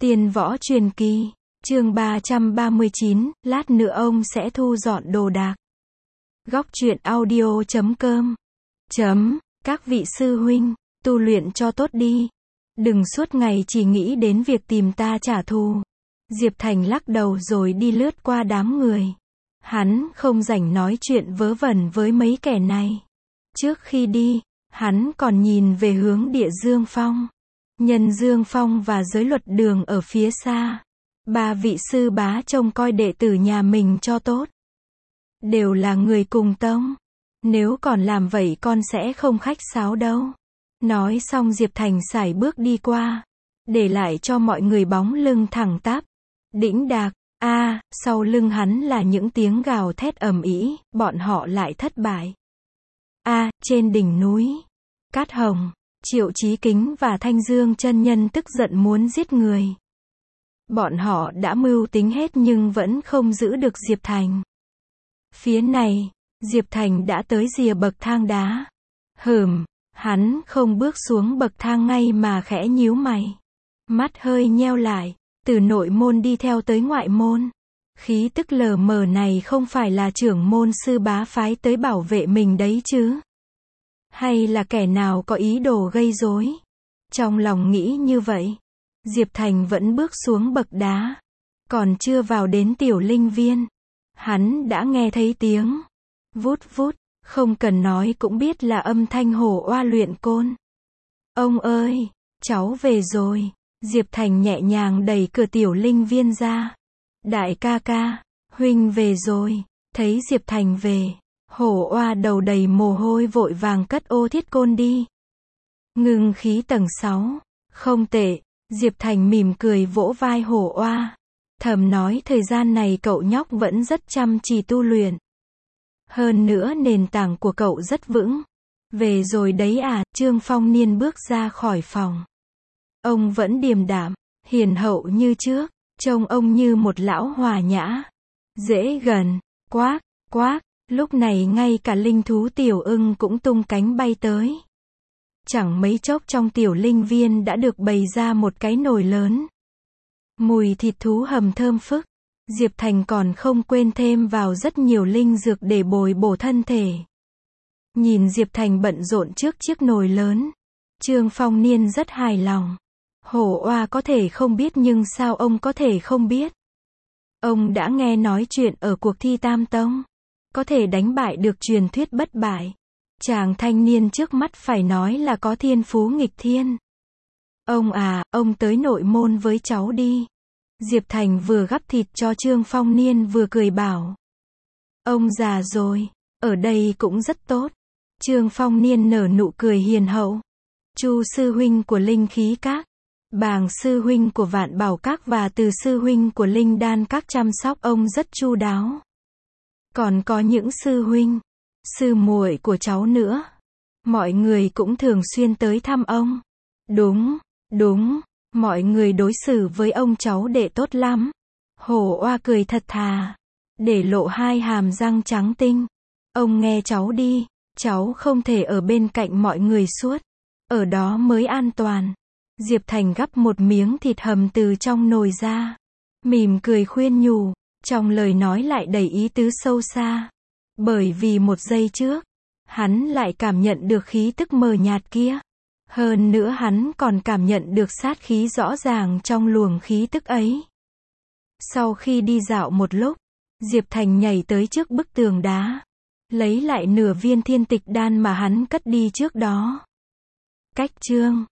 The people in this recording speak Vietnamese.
Tiên võ truyền kỳ, chương 339, lát nữa ông sẽ thu dọn đồ đạc. Góc truyện audio.com. Các vị sư huynh, tu luyện cho tốt đi. Đừng suốt ngày chỉ nghĩ đến việc tìm ta trả thù. Diệp Thành lắc đầu rồi đi lướt qua đám người. Hắn không rảnh nói chuyện vớ vẩn với mấy kẻ này. Trước khi đi, hắn còn nhìn về hướng Địa Dương Phong. Nhân Dương Phong và Giới Luật Đường ở phía xa. Ba vị sư bá trông coi đệ tử nhà mình cho tốt. Đều là người cùng tông. Nếu còn làm vậy con sẽ không khách sáo đâu. Nói xong Diệp Thành sải bước đi qua. Để lại cho mọi người bóng lưng thẳng tắp. Đĩnh đạc, sau lưng hắn là những tiếng gào thét ầm ĩ, bọn họ lại thất bại. Trên đỉnh núi, Cát Hồng, Triệu Chí Kính và Thanh Dương chân nhân tức giận muốn giết người. Bọn họ đã mưu tính hết nhưng vẫn không giữ được Diệp Thành. Phía này, Diệp Thành đã tới rìa bậc thang đá. Hắn không bước xuống bậc thang ngay mà khẽ nhíu mày. Mắt hơi nheo lại, từ nội môn đi theo tới ngoại môn. Khí tức lờ mờ này không phải là trưởng môn sư bá phái tới bảo vệ mình đấy chứ? Hay là kẻ nào có ý đồ gây rối? Trong lòng nghĩ như vậy, Diệp Thành vẫn bước xuống bậc đá. Còn chưa vào đến tiểu linh viên, hắn đã nghe thấy tiếng vút vút, không cần nói cũng biết là âm thanh hổ oa luyện côn. Ông ơi, cháu về rồi. Diệp Thành nhẹ nhàng đẩy cửa tiểu linh viên ra. Đại ca ca, huynh về rồi. Thấy Diệp Thành về, hổ oa đầu đầy mồ hôi vội vàng cất ô thiết côn đi. Ngưng khí tầng 6, không tệ. Diệp Thành mỉm cười vỗ vai hổ oa. Thầm nói thời gian này cậu nhóc vẫn rất chăm chỉ tu luyện. Hơn nữa nền tảng của cậu rất vững. Về rồi đấy à? Trương Phong Niên bước ra khỏi phòng. Ông vẫn điềm đạm, hiền hậu như trước, trông ông như một lão hòa nhã, dễ gần. Quác, quác, lúc này ngay cả linh thú tiểu ưng cũng tung cánh bay tới. Chẳng mấy chốc trong tiểu linh viên đã được bày ra một cái nồi lớn. Mùi thịt thú hầm thơm phức. Diệp Thành còn không quên thêm vào rất nhiều linh dược để bồi bổ thân thể. Nhìn Diệp Thành bận rộn trước chiếc nồi lớn, Trương Phong Niên rất hài lòng. Hổ oa có thể không biết nhưng sao ông có thể không biết? Ông đã nghe nói chuyện ở cuộc thi Tam Tông. Có thể đánh bại được truyền thuyết bất bại. Chàng thanh niên trước mắt phải nói là có thiên phú nghịch thiên. Ông tới nội môn với cháu đi. Diệp Thành vừa gắp thịt cho Trương Phong Niên vừa cười bảo. Ông già rồi, ở đây cũng rất tốt. Trương Phong Niên nở nụ cười hiền hậu. Chu sư huynh của Linh Khí Các, Bàng sư huynh của Vạn Bảo Các và Từ sư huynh của Linh Đan Các chăm sóc ông rất chu đáo. Còn có những sư huynh, sư muội của cháu nữa. Mọi người cũng thường xuyên tới thăm ông. Đúng, mọi người đối xử với ông cháu đệ tốt lắm. Hổ oa cười thật thà, để lộ hai hàm răng trắng tinh. Ông nghe cháu đi, cháu không thể ở bên cạnh mọi người suốt. Ở đó mới an toàn. Diệp Thành gắp một miếng thịt hầm từ trong nồi ra. Mỉm cười khuyên nhủ, trong lời nói lại đầy ý tứ sâu xa. Bởi vì một giây trước, hắn lại cảm nhận được khí tức mờ nhạt kia. Hơn nữa hắn còn cảm nhận được sát khí rõ ràng trong luồng khí tức ấy. Sau khi đi dạo một lúc, Diệp Thành nhảy tới trước bức tường đá. Lấy lại nửa viên thiên tịch đan mà hắn cất đi trước đó. Cách chương